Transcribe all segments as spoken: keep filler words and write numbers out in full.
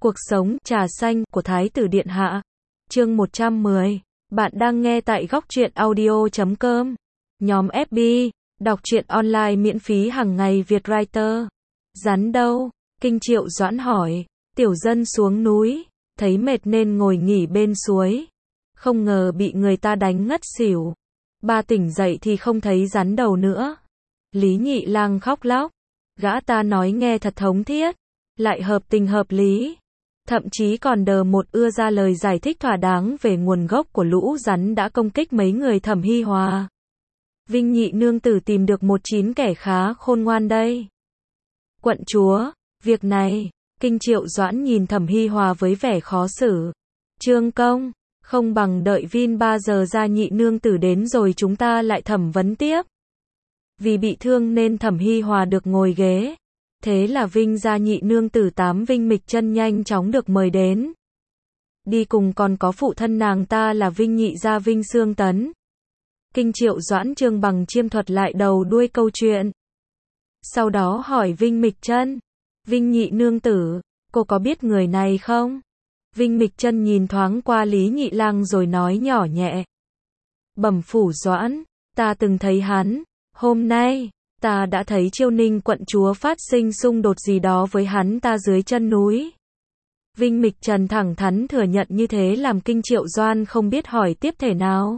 Cuộc sống, trà xanh của Thái tử Điện Hạ. Chương một trăm mười. Bạn đang nghe tại góc truyện audio chấm com. Nhóm ép bê, đọc truyện online miễn phí hàng ngày Việt Writer. Rắn đâu? Kinh Triệu Doãn hỏi. Tiểu dân xuống núi, thấy mệt nên ngồi nghỉ bên suối. Không ngờ bị người ta đánh ngất xỉu. Ba tỉnh dậy thì không thấy rắn đầu nữa. Lý Nhị Lang khóc lóc. Gã ta nói nghe thật thống thiết, lại hợp tình hợp lý. Thậm chí còn đờ một ưa ra lời giải thích thỏa đáng về nguồn gốc của lũ rắn đã công kích mấy người Thẩm Hi Hòa. Vinh Nhị nương tử tìm được một chín kẻ khá khôn ngoan đây. Quận chúa, việc này, Kinh Triệu Doãn nhìn Thẩm Hi Hòa với vẻ khó xử. Trương công, không bằng đợi Vin ba giờ ra Nhị nương tử đến rồi chúng ta lại thẩm vấn tiếp. Vì bị thương nên Thẩm Hi Hòa được ngồi ghế. Thế là Vinh gia Nhị nương tử tám Vinh Mịch Chân nhanh chóng được mời đến. Đi cùng còn có phụ thân nàng ta là Vinh Nhị gia Vinh Xương Tấn. Kinh Triệu Doãn Trương bằng chiêm thuật lại đầu đuôi câu chuyện. Sau đó hỏi Vinh Mịch Chân, Vinh Nhị nương tử, cô có biết người này không? Vinh Mịch Chân nhìn thoáng qua Lý Nhị Lang rồi nói nhỏ nhẹ. Bẩm phủ Doãn, ta từng thấy hắn, hôm nay ta đã thấy Chiêu Ninh quận chúa phát sinh xung đột gì đó với hắn ta dưới chân núi. Vinh Mịch Trần thẳng thắn thừa nhận như thế làm Kinh Triệu Doãn không biết hỏi tiếp thể nào.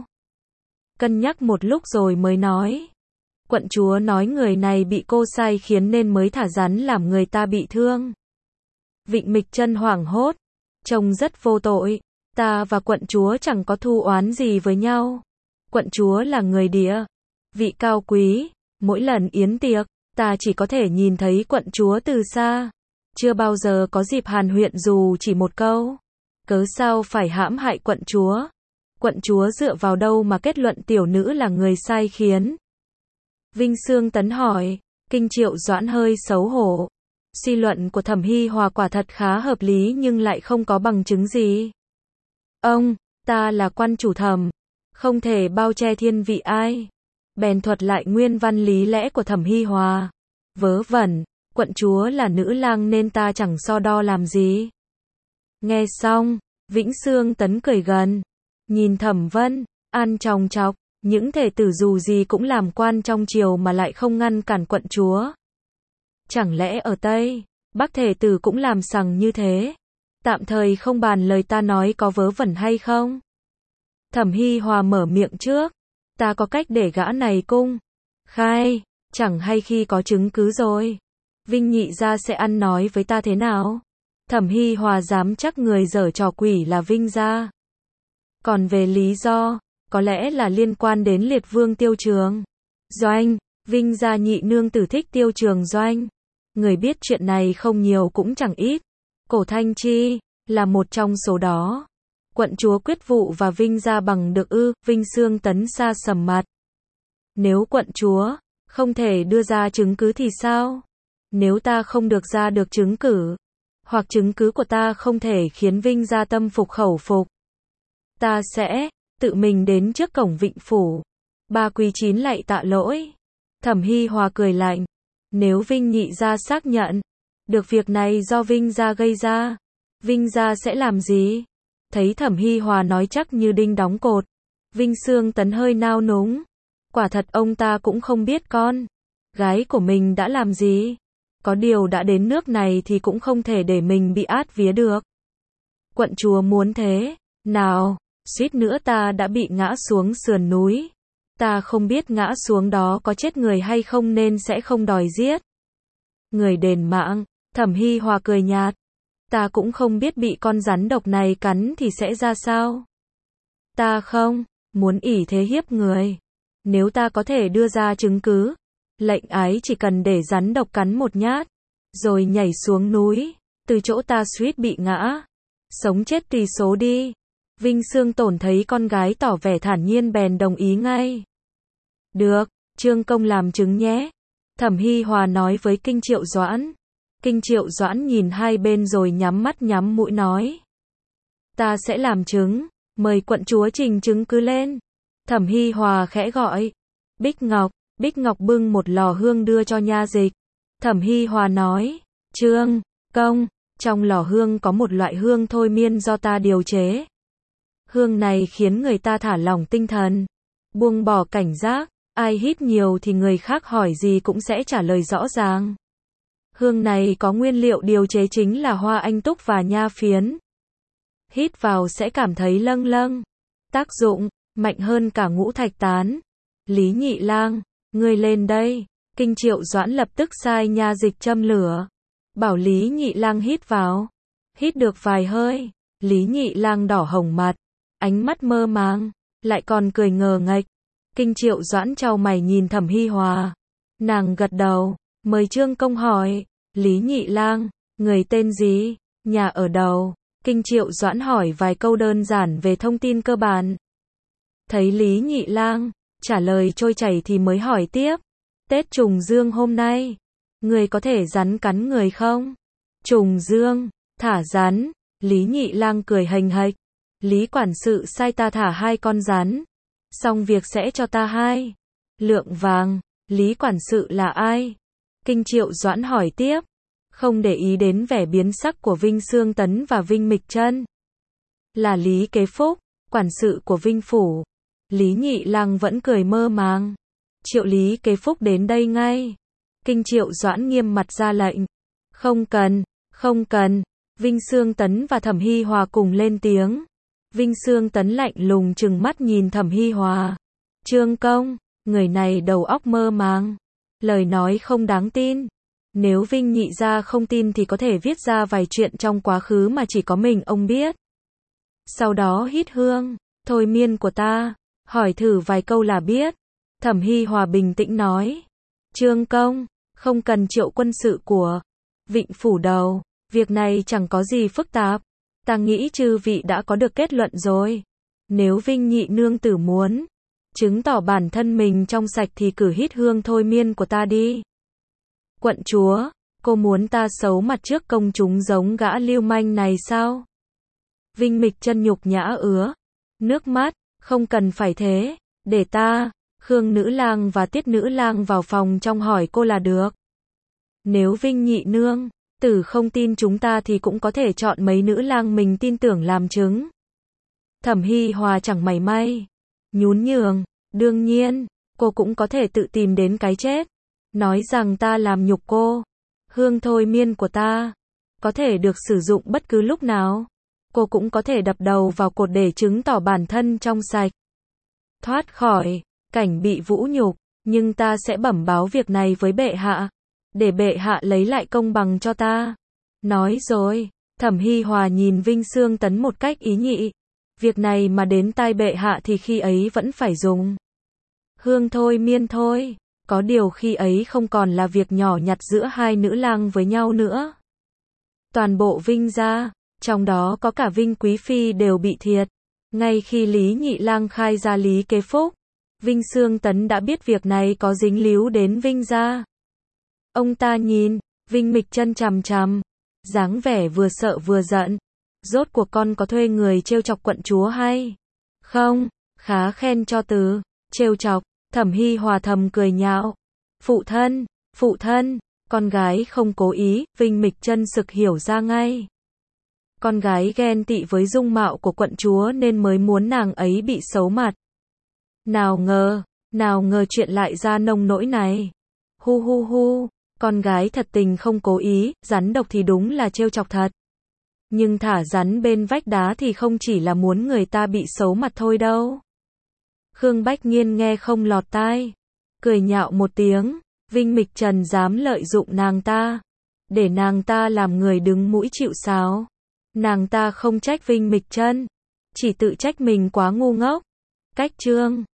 Cân nhắc một lúc rồi mới nói. Quận chúa nói người này bị cô sai khiến nên mới thả rắn làm người ta bị thương. Vịnh Mịch Trân hoảng hốt. Trông rất vô tội. Ta và quận chúa chẳng có thù oán gì với nhau. Quận chúa là người địa vị cao quý. Mỗi lần yến tiệc, ta chỉ có thể nhìn thấy quận chúa từ xa. Chưa bao giờ có dịp hàn huyên dù chỉ một câu. Cớ sao phải hãm hại quận chúa? Quận chúa dựa vào đâu mà kết luận tiểu nữ là người sai khiến? Vinh Xương Tấn hỏi. Kinh Triệu Doãn hơi xấu hổ. Suy luận của Thẩm Hi Hòa quả thật khá hợp lý nhưng lại không có bằng chứng gì. Ông, ta là quan chủ Thẩm, không thể bao che thiên vị ai. Bèn thuật lại nguyên văn lý lẽ của Thẩm Hi Hòa. Vớ vẩn, quận chúa là nữ lang nên ta chẳng so đo làm gì. Nghe xong, Vĩnh Xương Tấn cười gần. Nhìn Thẩm Vân, An chòng chọc, những thể tử dù gì cũng làm quan trong triều mà lại không ngăn cản quận chúa. Chẳng lẽ ở Tây, Bắc thể tử cũng làm sằng như thế? Tạm thời không bàn lời ta nói có vớ vẩn hay không? Thẩm Hi Hòa mở miệng trước. Ta có cách để gã này cung khai, chẳng hay khi có chứng cứ rồi. Vinh Nhị gia sẽ ăn nói với ta thế nào? Thẩm Hi Hòa dám chắc người giở trò quỷ là Vinh gia. Còn về lý do, có lẽ là liên quan đến Liệt Vương Tiêu Trường Doanh. Vinh gia Nhị nương tử thích Tiêu Trường Doanh. Người biết chuyện này không nhiều cũng chẳng ít. Cổ Thanh Chi là một trong số đó. Quận chúa quyết vụ và Vinh gia bằng được ư? Vinh Xương Tấn sa sầm mặt. Nếu quận chúa không thể đưa ra chứng cứ thì sao? Nếu ta không được ra được chứng cứ, hoặc chứng cứ của ta không thể khiến Vinh gia tâm phục khẩu phục, ta sẽ tự mình đến trước cổng Vịnh phủ. Ba quý chín lạy tạ lỗi. Thẩm Hi Hòa cười lạnh. Nếu Vinh Nhị gia xác nhận được việc này do Vinh gia gây ra, Vinh gia sẽ làm gì? Thấy Thẩm Hi Hòa nói chắc như đinh đóng cột, Vinh Xương Tấn hơi nao núng. Quả thật ông ta cũng không biết con gái của mình đã làm gì. Có điều đã đến nước này thì cũng không thể để mình bị át vía được. Quận chúa muốn thế nào? Suýt nữa ta đã bị ngã xuống sườn núi. Ta không biết ngã xuống đó có chết người hay không nên sẽ không đòi giết người đền mạng. Thẩm Hi Hòa cười nhạt. Ta cũng không biết bị con rắn độc này cắn thì sẽ ra sao. Ta không muốn ỷ thế hiếp người. Nếu ta có thể đưa ra chứng cứ, lệnh ái chỉ cần để rắn độc cắn một nhát, rồi nhảy xuống núi, từ chỗ ta suýt bị ngã. Sống chết tùy số đi. Vinh Xương Tổn thấy con gái tỏ vẻ thản nhiên bèn đồng ý ngay. Được, Trương công làm chứng nhé. Thẩm Hi Hòa nói với Kinh Triệu Doãn. Kinh Triệu Doãn nhìn hai bên rồi nhắm mắt nhắm mũi nói. Ta sẽ làm chứng, mời quận chúa trình chứng cứ lên. Thẩm Hi Hòa khẽ gọi. Bích Ngọc, Bích Ngọc bưng một lò hương đưa cho nha dịch. Thẩm Hi Hòa nói. Trương công, Trong lò hương có một loại hương thôi miên do ta điều chế. Hương này khiến người ta thả lỏng tinh thần, buông bỏ cảnh giác, ai hít nhiều thì người khác hỏi gì cũng sẽ trả lời rõ ràng. Hương này có nguyên liệu điều chế chính là hoa anh túc và nha phiến. Hít vào sẽ cảm thấy lâng lâng. Tác dụng, mạnh hơn cả ngũ thạch tán. Lý Nhị Lang, ngươi lên đây. Kinh Triệu Doãn lập tức sai nha dịch châm lửa. Bảo Lý Nhị Lang hít vào. Hít được vài hơi, Lý Nhị Lang đỏ hồng mặt, ánh mắt mơ màng, lại còn cười ngờ nghệch. Kinh Triệu Doãn chau mày nhìn Thẩm Hi Hòa. Nàng gật đầu, mời Trương Công hỏi, Lý Nhị Lang, người tên gì, nhà ở đâu? Kinh Triệu Doãn hỏi vài câu đơn giản về thông tin cơ bản. Thấy Lý Nhị Lang trả lời trôi chảy thì mới hỏi tiếp. Tết Trùng Dương hôm nay, người có thể rắn cắn người không? Trùng Dương, thả rắn. Lý Nhị Lang cười hềnh hệch. Lý quản sự sai ta thả hai con rắn, xong việc sẽ cho ta hai lượng vàng. Lý quản sự là ai? Kinh Triệu Doãn hỏi tiếp, không để ý đến vẻ biến sắc của Vinh Xương Tấn và Vinh Mịch Chân. Là Lý Kế Phúc, quản sự của Vinh Phủ. Lý Nhị Lang vẫn cười mơ màng. Triệu Lý Kế Phúc đến đây ngay. Kinh Triệu Doãn nghiêm mặt ra lệnh. Không cần, không cần. Vinh Xương Tấn và Thẩm Hi Hòa cùng lên tiếng. Vinh Xương Tấn lạnh lùng trừng mắt nhìn Thẩm Hi Hòa. Trương Công, người này đầu óc mơ màng, lời nói không đáng tin. Nếu Vinh nhị gia không tin thì có thể viết ra vài chuyện trong quá khứ mà chỉ có mình ông biết. Sau đó hít hương, thôi miên của ta, hỏi thử vài câu là biết. Thẩm Hi Hòa bình tĩnh nói. Trương Công, không cần triệu quân sự của Vịnh Phủ đầu, việc này chẳng có gì phức tạp. Ta nghĩ chư vị đã có được kết luận rồi. Nếu Vinh nhị nương tử muốn chứng tỏ bản thân mình trong sạch thì cử hít hương thôi miên của ta đi. Quận chúa, cô muốn ta xấu mặt trước công chúng giống gã lưu manh này sao? Vinh Mịch Chân nhục nhã ứa nước mắt, không cần phải thế, để ta, Khương nữ lang và Tiết nữ lang vào phòng trong hỏi cô là được. Nếu Vinh nhị nương tử không tin chúng ta thì cũng có thể chọn mấy nữ lang mình tin tưởng làm chứng. Thẩm Hi Hòa chẳng mảy may nhún nhường, đương nhiên, cô cũng có thể tự tìm đến cái chết. Nói rằng ta làm nhục cô. Hương thôi miên của ta có thể được sử dụng bất cứ lúc nào. Cô cũng có thể đập đầu vào cột để chứng tỏ bản thân trong sạch. Thoát khỏi cảnh bị vũ nhục, nhưng ta sẽ bẩm báo việc này với bệ hạ, để bệ hạ lấy lại công bằng cho ta. Nói rồi, Thẩm Hi Hòa nhìn Vinh Xương Tấn một cách ý nhị. Việc này mà đến tai bệ hạ thì khi ấy vẫn phải dùng hương thôi miên thôi. Có điều khi ấy không còn là việc nhỏ nhặt giữa hai nữ lang với nhau nữa. Toàn bộ Vinh gia, trong đó có cả Vinh Quý Phi đều bị thiệt. Ngay khi Lý Nhị Lang khai ra Lý Kế Phúc, Vinh Xương Tấn đã biết việc này có dính líu đến Vinh gia. Ông ta nhìn Vinh Mịch Chân chằm chằm, dáng vẻ vừa sợ vừa giận. Rốt cuộc con có thuê người trêu chọc quận chúa hay không? Khá khen cho từ trêu chọc. Thẩm Hi Hòa thầm cười nhạo. Phụ thân, phụ thân, con gái không cố ý. Vinh Mịch Chân sực hiểu ra ngay. Con gái ghen tị với dung mạo của quận chúa nên mới muốn nàng ấy bị xấu mặt. Nào ngờ, nào ngờ chuyện lại ra nông nỗi này. Hu hu hu, con gái thật tình không cố ý, rắn độc thì đúng là trêu chọc thật. Nhưng thả rắn bên vách đá thì không chỉ là muốn người ta bị xấu mặt thôi đâu. Khương Bách Nhiên nghe không lọt tai, cười nhạo một tiếng. Vinh Mịch Trần dám lợi dụng nàng ta, để nàng ta làm người đứng mũi chịu sáo. Nàng ta không trách Vinh Mịch Trân, chỉ tự trách mình quá ngu ngốc. Cách chương